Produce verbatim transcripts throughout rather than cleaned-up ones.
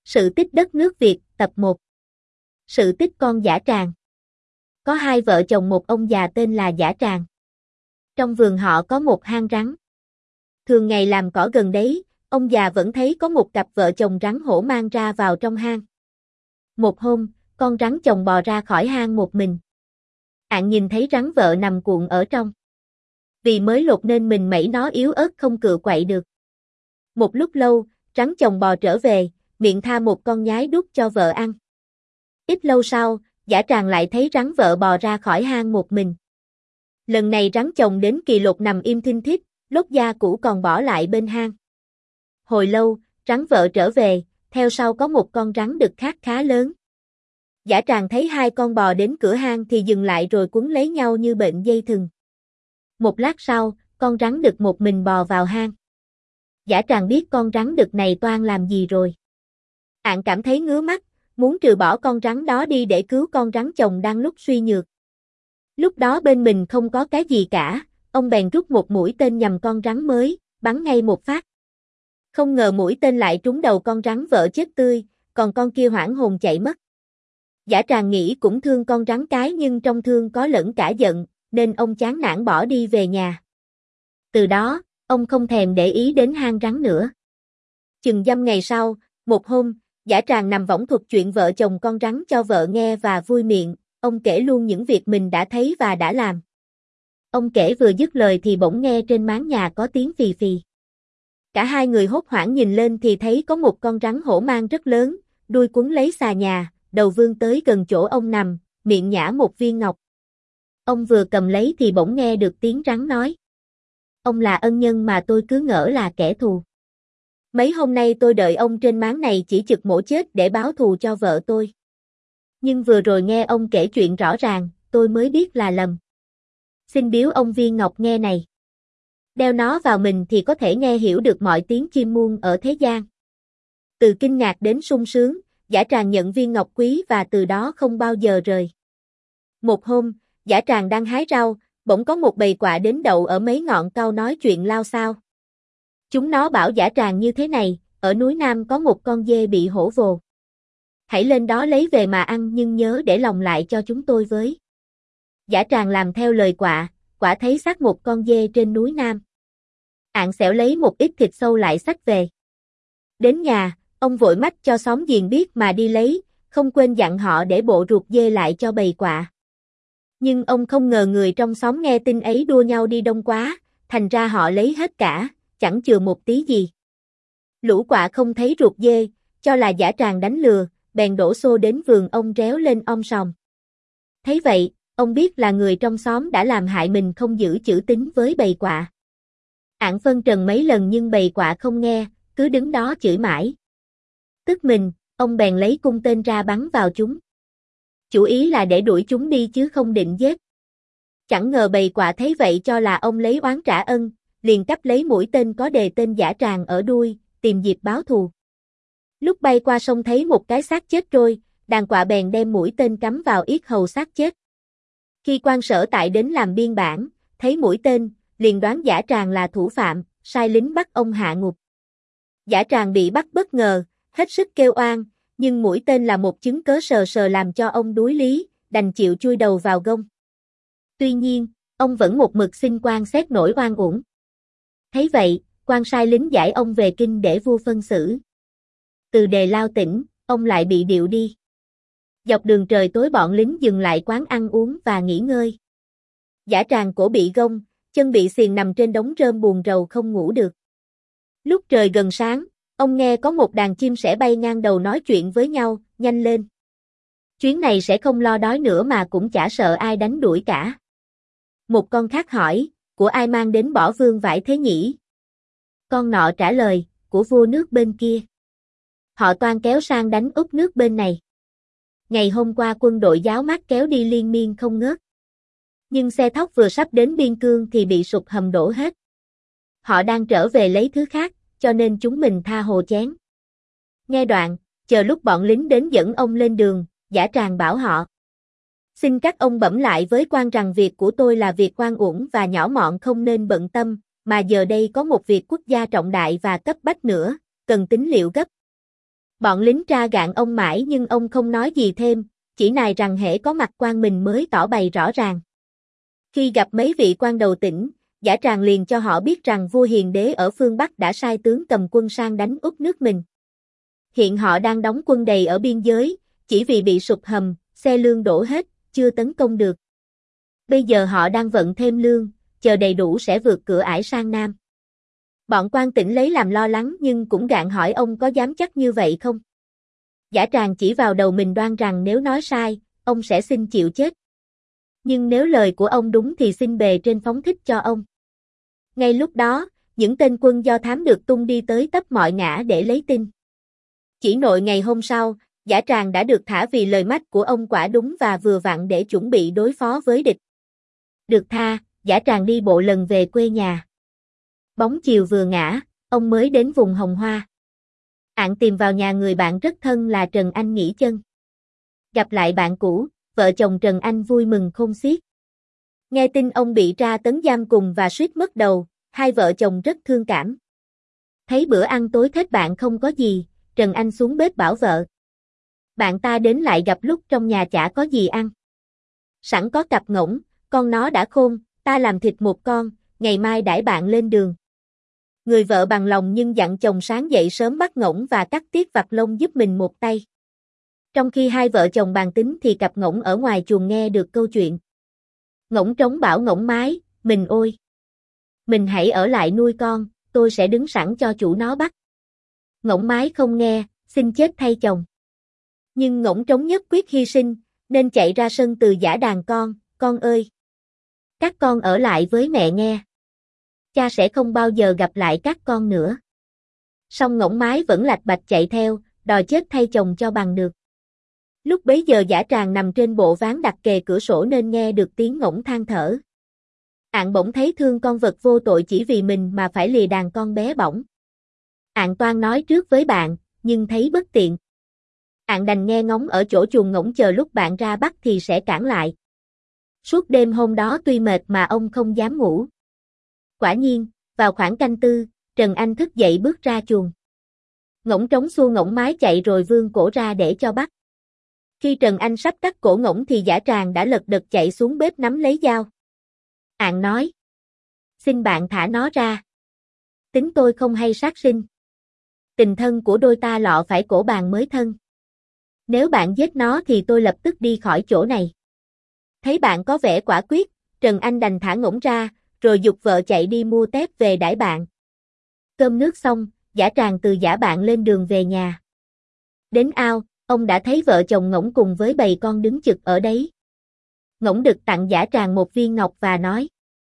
Sự tích đất nước Việt, tập một. Sự tích con Dã Tràng. Có hai vợ chồng một ông già tên là Dã Tràng. Trong vườn họ có một hang rắn. Thường ngày làm cỏ gần đấy, ông già vẫn thấy có một cặp vợ chồng rắn hổ mang ra vào trong hang. Một hôm, con rắn chồng bò ra khỏi hang một mình. Ạng nhìn thấy rắn vợ nằm cuộn ở trong. Vì mới lột nên mình mẩy nó yếu ớt không cựa quậy được. Một lúc lâu, rắn chồng bò trở về, miệng tha một con nhái đút cho vợ ăn. Ít lâu sau, Dã Tràng lại thấy rắn vợ bò ra khỏi hang một mình. Lần này rắn chồng đến kỳ lục nằm im thinh thít, lốt da cũ còn bỏ lại bên hang. Hồi lâu, rắn vợ trở về, theo sau có một con rắn đực khác khá lớn. Dã Tràng thấy hai con bò đến cửa hang thì dừng lại rồi quấn lấy nhau như bệnh dây thừng. Một lát sau, con rắn đực một mình bò vào hang. Dã Tràng biết con rắn đực này toan làm gì rồi. Ạng cảm thấy ngứa mắt, muốn trừ bỏ con rắn đó đi để cứu con rắn chồng đang lúc suy nhược. Lúc đó bên mình không có cái gì cả, ông bèn rút một mũi tên nhằm con rắn mới, bắn ngay một phát. Không ngờ mũi tên lại trúng đầu con rắn vợ chết tươi, còn con kia hoảng hồn chạy mất. Dã Tràng nghĩ cũng thương con rắn cái nhưng trong thương có lẫn cả giận, nên ông chán nản bỏ đi về nhà. Từ đó, ông không thèm để ý đến hang rắn nữa. Chừng dăm ngày sau, một hôm, Dã Tràng nằm võng thuật chuyện vợ chồng con rắn cho vợ nghe và vui miệng, ông kể luôn những việc mình đã thấy và đã làm. Ông kể vừa dứt lời thì bỗng nghe trên máng nhà có tiếng phì phì. Cả hai người hốt hoảng nhìn lên thì thấy có một con rắn hổ mang rất lớn, đuôi quấn lấy xà nhà, đầu vươn tới gần chỗ ông nằm, miệng nhả một viên ngọc. Ông vừa cầm lấy thì bỗng nghe được tiếng rắn nói. Ông là ân nhân mà tôi cứ ngỡ là kẻ thù. Mấy hôm nay tôi đợi ông trên máng này chỉ chực mổ chết để báo thù cho vợ tôi. Nhưng vừa rồi nghe ông kể chuyện rõ ràng, tôi mới biết là lầm. Xin biếu ông viên ngọc nghe này. Đeo nó vào mình thì có thể nghe hiểu được mọi tiếng chim muông ở thế gian. Từ kinh ngạc đến sung sướng, Dã Tràng nhận viên ngọc quý và từ đó không bao giờ rời. Một hôm, Dã Tràng đang hái rau, bỗng có một bầy quạ đến đậu ở mấy ngọn cau nói chuyện lao xao. Chúng nó bảo Dã Tràng như thế này, ở núi Nam có một con dê bị hổ vồ. Hãy lên đó lấy về mà ăn nhưng nhớ để lòng lại cho chúng tôi với. Dã Tràng làm theo lời quạ, quả thấy xác một con dê trên núi Nam. Ạng xẻo lấy một ít thịt sâu lại xách về. Đến nhà, ông vội mách cho xóm giềng biết mà đi lấy, không quên dặn họ để bộ ruột dê lại cho bầy quạ. Nhưng ông không ngờ người trong xóm nghe tin ấy đua nhau đi đông quá, thành ra họ lấy hết cả, chẳng chừa một tí gì. Lũ quạ không thấy ruột dê, cho là Dã Tràng đánh lừa, bèn đổ xô đến vườn ông réo lên om sòm. Thấy vậy, ông biết là người trong xóm đã làm hại mình không giữ chữ tín với bầy quạ. Ạng phân trần mấy lần nhưng bầy quạ không nghe, cứ đứng đó chửi mãi. Tức mình, ông bèn lấy cung tên ra bắn vào chúng. Chủ ý là để đuổi chúng đi chứ không định giết. Chẳng ngờ bầy quạ thấy vậy cho là ông lấy oán trả ân, liền cắp lấy mũi tên có đề tên Dã Tràng ở đuôi, tìm dịp báo thù. Lúc bay qua sông thấy một cái xác chết trôi, đàn quạ bèn đem mũi tên cắm vào yết hầu xác chết. Khi quan sở tại đến làm biên bản, thấy mũi tên, liền đoán Dã Tràng là thủ phạm, sai lính bắt ông hạ ngục. Dã Tràng bị bắt bất ngờ, hết sức kêu oan, nhưng mũi tên là một chứng cớ sờ sờ làm cho ông đuối lý, đành chịu chui đầu vào gông. Tuy nhiên, ông vẫn một mực xin quan xét nỗi oan uổng. Thấy vậy, quan sai lính giải ông về kinh để vua phân xử. Từ Đề Lao tỉnh, ông lại bị điệu đi. Dọc đường trời tối bọn lính dừng lại quán ăn uống và nghỉ ngơi. Dã Tràng cổ bị gông, chân bị xiềng nằm trên đống rơm buồn rầu không ngủ được. Lúc trời gần sáng, ông nghe có một đàn chim sẻ bay ngang đầu nói chuyện với nhau, nhanh lên. Chuyến này sẽ không lo đói nữa mà cũng chả sợ ai đánh đuổi cả. Một con khác hỏi, của ai mang đến bỏ vương vải thế nhỉ? Con nọ trả lời, của vua nước bên kia. Họ toan kéo sang đánh Úc nước bên này. Ngày hôm qua quân đội giáo mát kéo đi liên miên không ngớt. Nhưng xe thóc vừa sắp đến biên cương thì bị sụt hầm đổ hết. Họ đang trở về lấy thứ khác, cho nên chúng mình tha hồ chén. Nghe đoạn, chờ lúc bọn lính đến dẫn ông lên đường, Dã Tràng bảo họ. Xin các ông bẩm lại với quan rằng việc của tôi là việc oan uổng và nhỏ mọn không nên bận tâm, mà giờ đây có một việc quốc gia trọng đại và cấp bách nữa, cần tính liệu gấp. Bọn lính tra gạn ông mãi nhưng ông không nói gì thêm, chỉ nài rằng hễ có mặt quan mình mới tỏ bày rõ ràng. Khi gặp mấy vị quan đầu tỉnh, Giả Tràng liền cho họ biết rằng vua Hiền Đế ở phương Bắc đã sai tướng cầm quân sang đánh úp nước mình. Hiện họ đang đóng quân đầy ở biên giới, chỉ vì bị sụp hầm, xe lương đổ hết, chưa tấn công được. Bây giờ họ đang vận thêm lương, chờ đầy đủ sẽ vượt cửa ải sang Nam. Bọn quan tỉnh lấy làm lo lắng nhưng cũng gạn hỏi ông có dám chắc như vậy không? Giả Tràng chỉ vào đầu mình đoan rằng nếu nói sai, ông sẽ xin chịu chết. Nhưng nếu lời của ông đúng thì xin bề trên phóng thích cho ông. Ngay lúc đó, những tên quân do thám được tung đi tới tấp mọi ngã để lấy tin. Chỉ nội ngày hôm sau, Giả Tràng đã được thả vì lời mách của ông quả đúng và vừa vặn để chuẩn bị đối phó với địch. Được tha, Giả Tràng đi bộ lần về quê nhà. Bóng chiều vừa ngã, ông mới đến vùng Hồng Hoa. Ạng tìm vào nhà người bạn rất thân là Trần Anh nghỉ chân. Gặp lại bạn cũ, vợ chồng Trần Anh vui mừng khôn xiết. Nghe tin ông bị tra tấn giam cùng và suýt mất đầu, hai vợ chồng rất thương cảm. Thấy bữa ăn tối thết bạn không có gì, Trần Anh xuống bếp bảo vợ. Bạn ta đến lại gặp lúc trong nhà chả có gì ăn. Sẵn có cặp ngỗng, con nó đã khôn, ta làm thịt một con, ngày mai đãi bạn lên đường. Người vợ bằng lòng nhưng dặn chồng sáng dậy sớm bắt ngỗng và cắt tiết vặt lông giúp mình một tay. Trong khi hai vợ chồng bàn tính thì cặp ngỗng ở ngoài chuồng nghe được câu chuyện. Ngỗng trống bảo ngỗng mái, mình ôi! Mình hãy ở lại nuôi con, tôi sẽ đứng sẵn cho chủ nó bắt. Ngỗng mái không nghe, xin chết thay chồng. Nhưng ngỗng trống nhất quyết hy sinh, nên chạy ra sân từ giả đàn con, con ơi! Các con ở lại với mẹ nghe. Cha sẽ không bao giờ gặp lại các con nữa. Song ngỗng mái vẫn lạch bạch chạy theo, đòi chết thay chồng cho bằng được. Lúc bấy giờ Giả Tràng nằm trên bộ ván đặt kề cửa sổ nên nghe được tiếng ngỗng than thở. Ạng bỗng thấy thương con vật vô tội chỉ vì mình mà phải lìa đàn con bé bỏng. Ạng toan nói trước với bạn, nhưng thấy bất tiện. Ạng đành nghe ngóng ở chỗ chuồng ngỗng chờ lúc bạn ra bắt thì sẽ cản lại. Suốt đêm hôm đó tuy mệt mà ông không dám ngủ. Quả nhiên, vào khoảng canh tư, Trần Anh thức dậy bước ra chuồng. Ngỗng trống xua ngỗng mái chạy rồi vươn cổ ra để cho bắt. Khi Trần Anh sắp cắt cổ ngỗng thì Giả Tràng đã lật đật chạy xuống bếp nắm lấy dao. Ạng nói. Xin bạn thả nó ra. Tính tôi không hay sát sinh. Tình thân của đôi ta lọ phải cổ bàn mới thân. Nếu bạn giết nó thì tôi lập tức đi khỏi chỗ này. Thấy bạn có vẻ quả quyết, Trần Anh đành thả ngỗng ra, rồi giục vợ chạy đi mua tép về đãi bạn. Cơm nước xong, Giả Tràng từ giả bạn lên đường về nhà. Đến ao, ông đã thấy vợ chồng ngỗng cùng với bầy con đứng chực ở đấy. Ngỗng đực tặng Giả Tràng một viên ngọc và nói.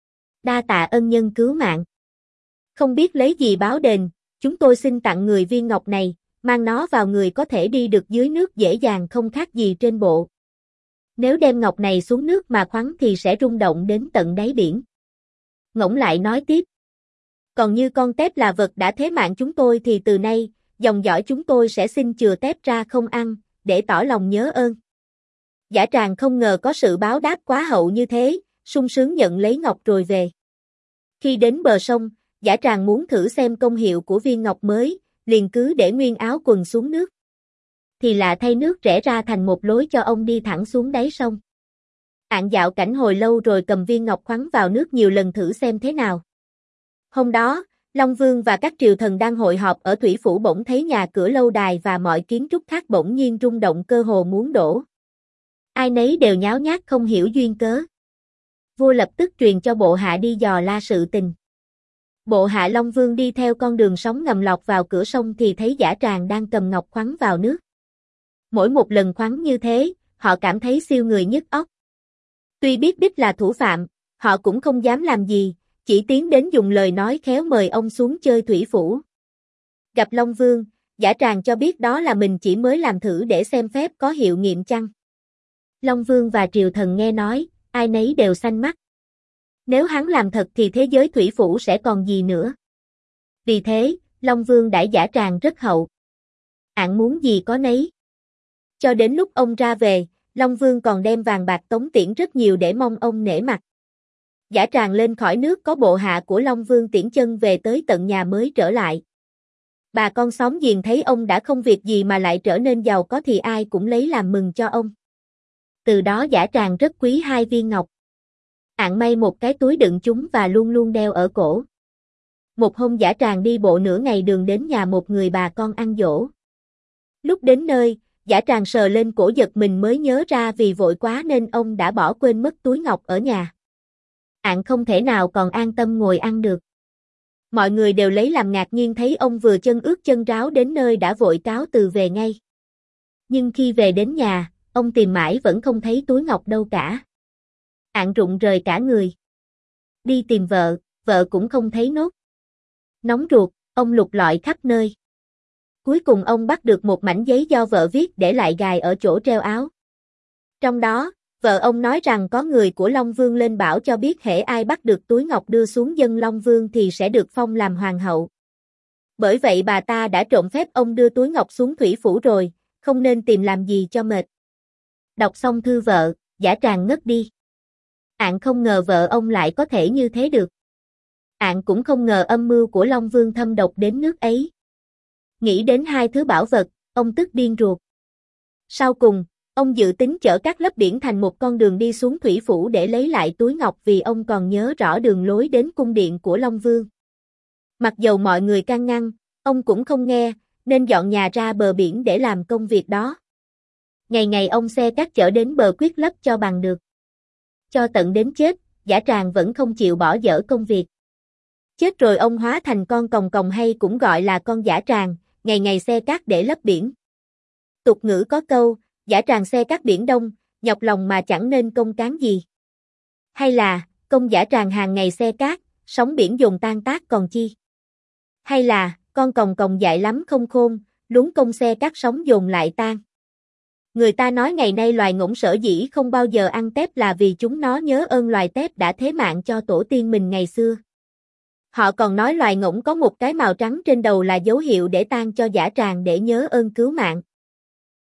Đa tạ ân nhân cứu mạng. Không biết lấy gì báo đền, chúng tôi xin tặng người viên ngọc này, mang nó vào người có thể đi được dưới nước dễ dàng không khác gì trên bộ. Nếu đem ngọc này xuống nước mà khoắn thì sẽ rung động đến tận đáy biển. Ngỗng lại nói tiếp. Còn như con tép là vật đã thế mạng chúng tôi thì từ nay, dòng dõi chúng tôi sẽ xin chừa tép ra không ăn, để tỏ lòng nhớ ơn. Giả Tràng không ngờ có sự báo đáp quá hậu như thế, sung sướng nhận lấy ngọc rồi về. Khi đến bờ sông, Giả Tràng muốn thử xem công hiệu của viên ngọc mới, liền cứ để nguyên áo quần xuống nước. Thì lạ thay nước rẽ ra thành một lối cho ông đi thẳng xuống đáy sông. Ạng dạo cảnh hồi lâu rồi cầm viên ngọc khoắn vào nước nhiều lần thử xem thế nào. Hôm đó, Long Vương và các triều thần đang hội họp ở Thủy Phủ bỗng thấy nhà cửa lâu đài và mọi kiến trúc khác bỗng nhiên rung động cơ hồ muốn đổ. Ai nấy đều nháo nhác không hiểu duyên cớ. Vua lập tức truyền cho bộ hạ đi dò la sự tình. Bộ hạ Long Vương đi theo con đường sóng ngầm lọt vào cửa sông thì thấy Giả Tràng đang cầm ngọc khoắn vào nước. Mỗi một lần khoắn như thế, họ cảm thấy siêu người nhức óc. Tuy biết đích là thủ phạm, họ cũng không dám làm gì, chỉ tiến đến dùng lời nói khéo mời ông xuống chơi Thủy Phủ. Gặp Long Vương, Giả Tràng cho biết đó là mình chỉ mới làm thử để xem phép có hiệu nghiệm chăng. Long Vương và triều thần nghe nói, ai nấy đều xanh mắt. Nếu hắn làm thật thì thế giới Thủy Phủ sẽ còn gì nữa. Vì thế, Long Vương đãi Giả Tràng rất hậu. Ạng muốn gì có nấy. Cho đến lúc ông ra về, Long Vương còn đem vàng bạc tống tiễn rất nhiều để mong ông nể mặt. Giả Tràng lên khỏi nước có bộ hạ của Long Vương tiễn chân về tới tận nhà mới trở lại. Bà con xóm giềng thấy ông đã không việc gì mà lại trở nên giàu có thì ai cũng lấy làm mừng cho ông. Từ đó Dã Tràng rất quý hai viên ngọc. Ạng may một cái túi đựng chúng và luôn luôn đeo ở cổ. Một hôm Dã Tràng đi bộ nửa ngày đường đến nhà một người bà con ăn giỗ. Lúc đến nơi, Dã Tràng sờ lên cổ giật mình mới nhớ ra vì vội quá nên ông đã bỏ quên mất túi ngọc ở nhà. Ạng không thể nào còn an tâm ngồi ăn được. Mọi người đều lấy làm ngạc nhiên thấy ông vừa chân ướt chân ráo đến nơi đã vội cáo từ về ngay. Nhưng khi về đến nhà, ông tìm mãi vẫn không thấy túi ngọc đâu cả. Ạng rụng rời cả người. Đi tìm vợ, vợ cũng không thấy nốt. Nóng ruột, ông lục lọi khắp nơi. Cuối cùng ông bắt được một mảnh giấy do vợ viết để lại gài ở chỗ treo áo. Trong đó, vợ ông nói rằng có người của Long Vương lên bảo cho biết hễ ai bắt được túi ngọc đưa xuống dân Long Vương thì sẽ được phong làm hoàng hậu. Bởi vậy bà ta đã trộm phép ông đưa túi ngọc xuống thủy phủ rồi, không nên tìm làm gì cho mệt. Đọc xong thư vợ, Dã Tràng ngất đi. Ạng không ngờ vợ ông lại có thể như thế được. Ạng cũng không ngờ âm mưu của Long Vương thâm độc đến nước ấy. Nghĩ đến hai thứ bảo vật, ông tức điên ruột. Sau cùng, ông dự tính chở các lấp biển thành một con đường đi xuống thủy phủ để lấy lại túi ngọc vì ông còn nhớ rõ đường lối đến cung điện của Long Vương. Mặc dầu mọi người can ngăn, ông cũng không nghe, nên dọn nhà ra bờ biển để làm công việc đó. Ngày ngày ông xe cát chở đến bờ quyết lấp cho bằng được. Cho tận đến chết, Dã Tràng vẫn không chịu bỏ dở công việc. Chết rồi ông hóa thành con còng còng hay cũng gọi là con Dã Tràng, ngày ngày xe cát để lấp biển. Tục ngữ có câu, Dã Tràng xe cát biển đông, nhọc lòng mà chẳng nên công cán gì. Hay là, công Dã Tràng hàng ngày xe cát, sóng biển dồn tan tác còn chi. Hay là, con còng còng dại lắm không khôn, luống công xe cát sóng dồn lại tan. Người ta nói ngày nay loài ngỗng sở dĩ không bao giờ ăn tép là vì chúng nó nhớ ơn loài tép đã thế mạng cho tổ tiên mình ngày xưa. Họ còn nói loài ngỗng có một cái màu trắng trên đầu là dấu hiệu để tang cho Dã Tràng để nhớ ơn cứu mạng.